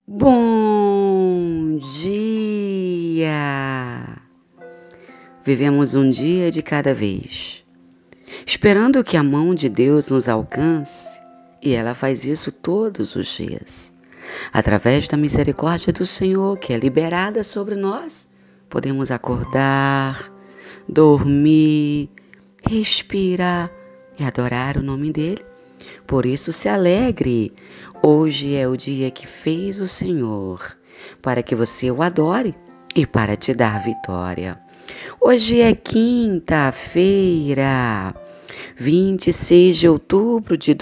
Bom dia! Vivemos um dia de cada vez, esperando que a mão de Deus nos alcance, e ela faz isso todos os dias. Através da misericórdia do Senhor, que é liberada sobre nós, podemos acordar, dormir, respirar e adorar o nome dEle. Por isso se alegre. Hoje é o dia que fez o Senhor, para que você o adore e para te dar vitória. Hoje é quinta-feira, 26 de outubro de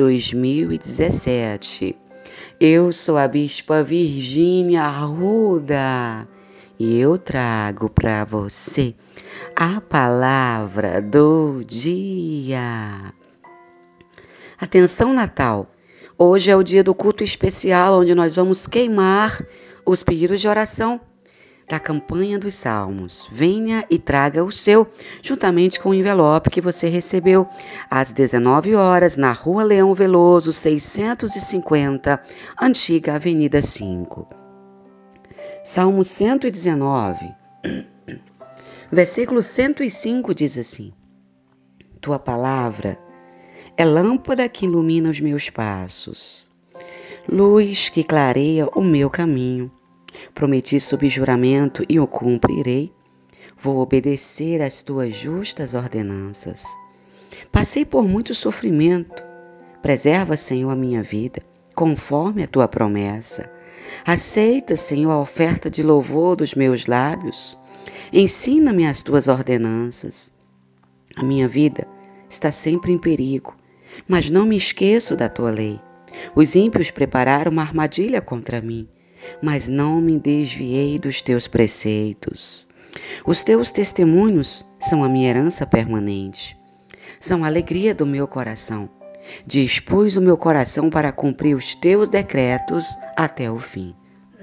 2017. Eu sou a Bispa Virgínia Arruda e eu trago para você a palavra do dia. Atenção, Natal! Hoje é o dia do culto especial, onde nós vamos queimar os pedidos de oração da campanha dos Salmos. Venha e traga o seu, juntamente com o envelope que você recebeu, às 19 horas, na Rua Leão Veloso, 650, Antiga Avenida 5. Salmo 119, versículo 105 diz assim: Tua palavra é lâmpada que ilumina os meus passos, luz que clareia o meu caminho. Prometi sob juramento e o cumprirei. Vou obedecer às tuas justas ordenanças. Passei por muito sofrimento. Preserva, Senhor, a minha vida, conforme a tua promessa. Aceita, Senhor, a oferta de louvor dos meus lábios. Ensina-me as tuas ordenanças. A minha vida está sempre em perigo, mas não me esqueço da tua lei. Os ímpios prepararam uma armadilha contra mim, mas não me desviei dos teus preceitos. Os teus testemunhos são a minha herança permanente, são a alegria do meu coração. Dispus o meu coração para cumprir os teus decretos até o fim.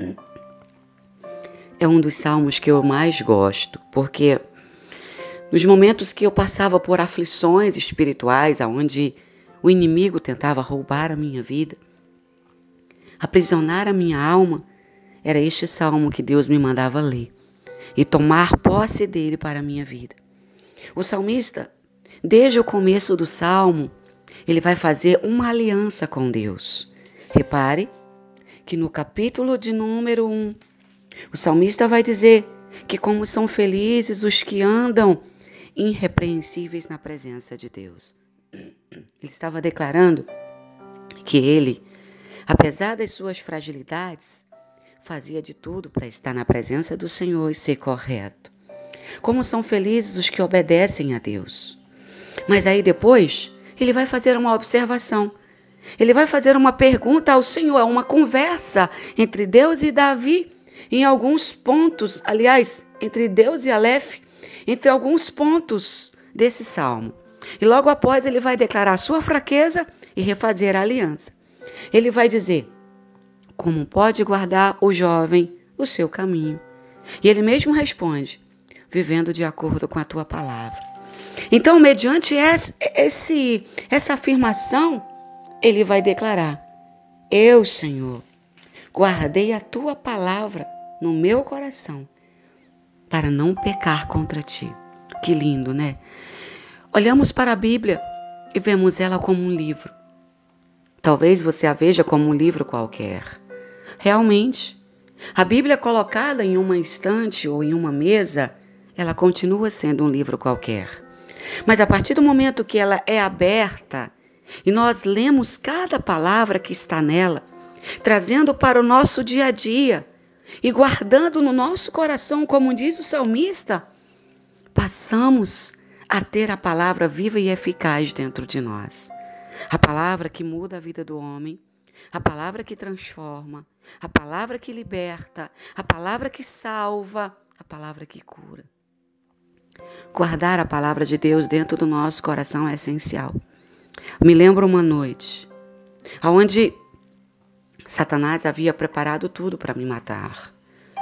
É um dos salmos que eu mais gosto, porque nos momentos que eu passava por aflições espirituais, onde o inimigo tentava roubar a minha vida, aprisionar a minha alma, era este salmo que Deus me mandava ler e tomar posse dele para a minha vida. O salmista, desde o começo do salmo, ele vai fazer uma aliança com Deus. Repare que no capítulo de número 1, o salmista vai dizer que como são felizes os que andam irrepreensíveis na presença de Deus. Ele estava declarando que ele, apesar das suas fragilidades, fazia de tudo para estar na presença do Senhor e ser correto. Como são felizes os que obedecem a Deus. Mas aí depois, ele vai fazer uma observação. Ele vai fazer uma pergunta ao Senhor, é uma conversa entre Deus e Davi, em alguns pontos, aliás, entre Deus e Aleph, entre alguns pontos desse salmo. E logo após ele vai declarar a sua fraqueza e refazer a aliança. Ele vai dizer: como pode guardar o jovem o seu caminho? E ele mesmo responde: vivendo de acordo com a tua palavra. Então, mediante essa afirmação, ele vai declarar: eu, Senhor, guardei a tua palavra no meu coração para não pecar contra ti. Que lindo, né? Olhamos para a Bíblia e vemos ela como um livro. Talvez você a veja como um livro qualquer. Realmente, a Bíblia colocada em uma estante ou em uma mesa, ela continua sendo um livro qualquer. Mas a partir do momento que ela é aberta e nós lemos cada palavra que está nela, trazendo para o nosso dia a dia e guardando no nosso coração, como diz o salmista, passamos a ter a palavra viva e eficaz dentro de nós. A palavra que muda a vida do homem, a palavra que transforma, a palavra que liberta, a palavra que salva, a palavra que cura. Guardar a palavra de Deus dentro do nosso coração é essencial. Me lembro uma noite, onde Satanás havia preparado tudo para me matar.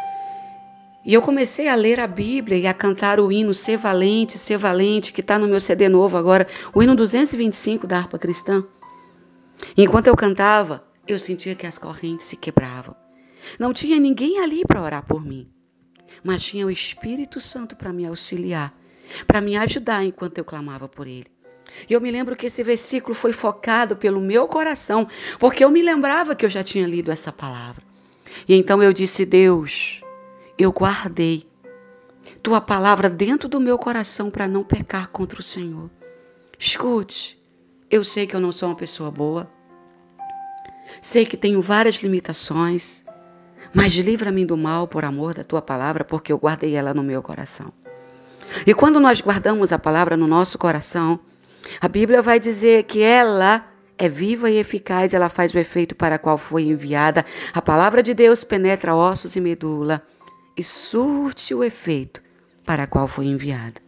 E eu comecei a ler a Bíblia e a cantar o hino Ser Valente, que está no meu CD novo agora, o hino 225 da harpa cristã. Enquanto eu cantava, eu sentia que as correntes se quebravam. Não tinha ninguém ali para orar por mim, mas tinha o Espírito Santo para me auxiliar, para me ajudar enquanto eu clamava por Ele. E eu me lembro que esse versículo foi focado pelo meu coração, porque eu me lembrava que eu já tinha lido essa palavra. E então eu disse: Deus, eu guardei Tua palavra dentro do meu coração para não pecar contra o Senhor. Escute, eu sei que eu não sou uma pessoa boa, sei que tenho várias limitações, mas livra-me do mal por amor da Tua palavra, porque eu guardei ela no meu coração. E quando nós guardamos a palavra no nosso coração, a Bíblia vai dizer que ela é viva e eficaz, ela faz o efeito para qual foi enviada. A palavra de Deus penetra ossos e medula e surte o efeito para qual foi enviada.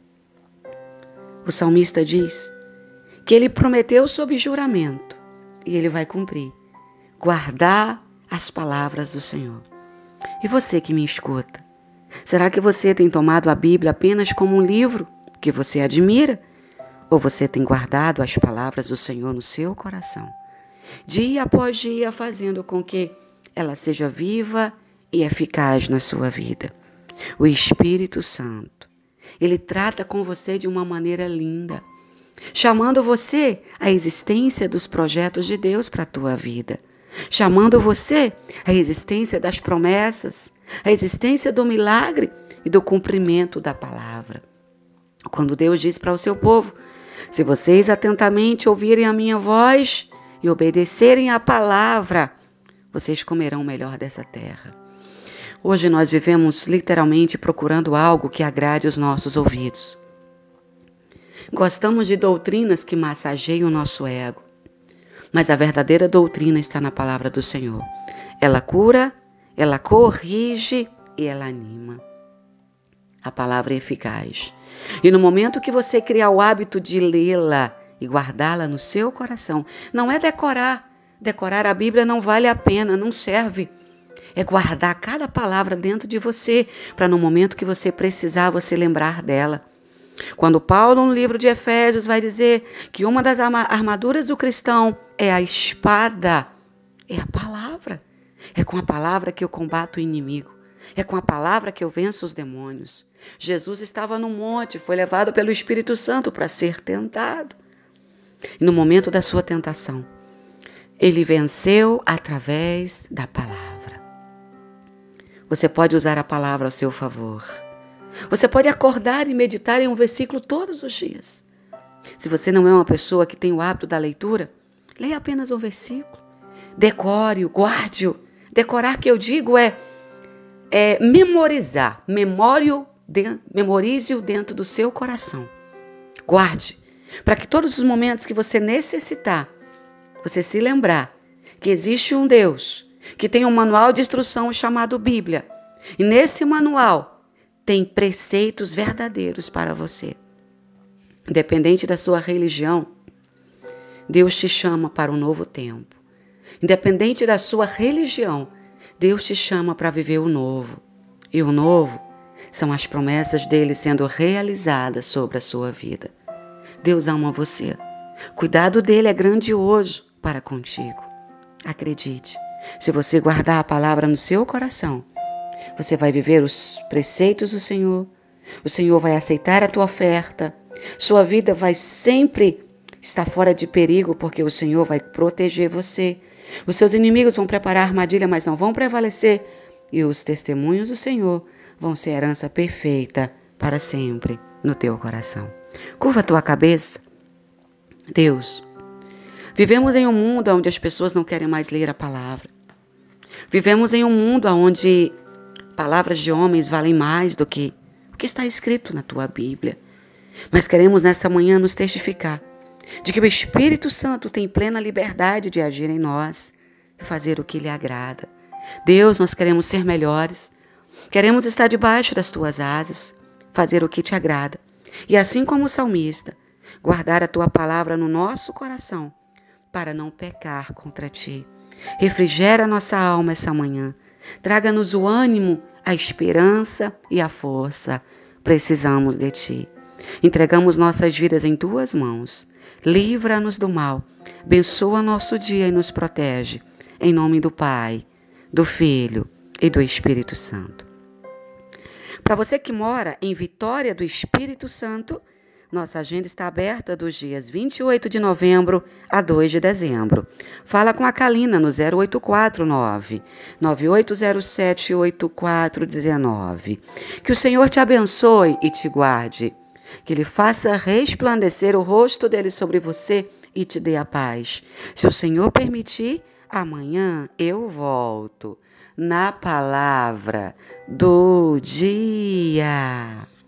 O salmista diz que ele prometeu sob juramento, e ele vai cumprir, guardar as palavras do Senhor. E você que me escuta, será que você tem tomado a Bíblia apenas como um livro que você admira? Ou você tem guardado as palavras do Senhor no seu coração, dia após dia, fazendo com que ela seja viva e eficaz na sua vida? O Espírito Santo, ele trata com você de uma maneira linda, chamando você à existência dos projetos de Deus para a tua vida, chamando você à existência das promessas, à existência do milagre e do cumprimento da palavra. Quando Deus diz para o seu povo: se vocês atentamente ouvirem a minha voz e obedecerem à palavra, vocês comerão o melhor dessa terra. Hoje nós vivemos literalmente procurando algo que agrade os nossos ouvidos. Gostamos de doutrinas que massageiam o nosso ego, mas a verdadeira doutrina está na palavra do Senhor. Ela cura, ela corrige e ela anima. A palavra é eficaz. E no momento que você criar o hábito de lê-la e guardá-la no seu coração, não é decorar. Decorar a Bíblia não vale a pena, não serve. É guardar cada palavra dentro de você, para no momento que você precisar, você lembrar dela. Quando Paulo, no livro de Efésios, vai dizer que uma das armaduras do cristão é a espada, é a palavra. É com a palavra que eu combato o inimigo. É com a palavra que eu venço os demônios. Jesus estava no monte, foi levado pelo Espírito Santo para ser tentado. E no momento da sua tentação, ele venceu através da palavra. Você pode usar a palavra ao seu favor. Você pode acordar e meditar em um versículo todos os dias. Se você não é uma pessoa que tem o hábito da leitura, leia apenas um versículo. Decore-o, guarde-o. Decorar, que eu digo, é memorizar. Memorize-o dentro do seu coração. Guarde, para que todos os momentos que você necessitar, você se lembrar que existe um Deus que tem um manual de instrução chamado Bíblia. E nesse manual tem preceitos verdadeiros para você. Independente da sua religião, Deus te chama para um novo tempo. Independente da sua religião, Deus te chama para viver o novo. E o novo são as promessas dele sendo realizadas sobre a sua vida. Deus ama você. Cuidado dele é grandioso para contigo. Acredite, se você guardar a palavra no seu coração, você vai viver os preceitos do Senhor. O Senhor vai aceitar a tua oferta. Sua vida vai sempre estar fora de perigo, porque o Senhor vai proteger você. Os seus inimigos vão preparar armadilha, mas não vão prevalecer. E os testemunhos do Senhor vão ser herança perfeita para sempre no teu coração. Curva a tua cabeça. Deus, vivemos em um mundo onde as pessoas não querem mais ler a palavra. Vivemos em um mundo onde palavras de homens valem mais do que o que está escrito na tua Bíblia. Mas queremos nessa manhã nos testificar de que o Espírito Santo tem plena liberdade de agir em nós e fazer o que lhe agrada. Deus, nós queremos ser melhores. Queremos estar debaixo das tuas asas, fazer o que te agrada. E assim como o salmista, guardar a tua palavra no nosso coração para não pecar contra ti. Refrigera nossa alma essa manhã. Traga-nos o ânimo, a esperança e a força. Precisamos de ti. Entregamos nossas vidas em tuas mãos. Livra-nos do mal. Abençoa nosso dia e nos protege. Em nome do Pai, do Filho e do Espírito Santo. Para você que mora em Vitória do Espírito Santo, nossa agenda está aberta dos dias 28 de novembro a 2 de dezembro. Fala com a Kalina no 0849 9807 8419. Que o Senhor te abençoe e te guarde. Que Ele faça resplandecer o rosto dele sobre você e te dê a paz. Se o Senhor permitir, amanhã eu volto na palavra do dia.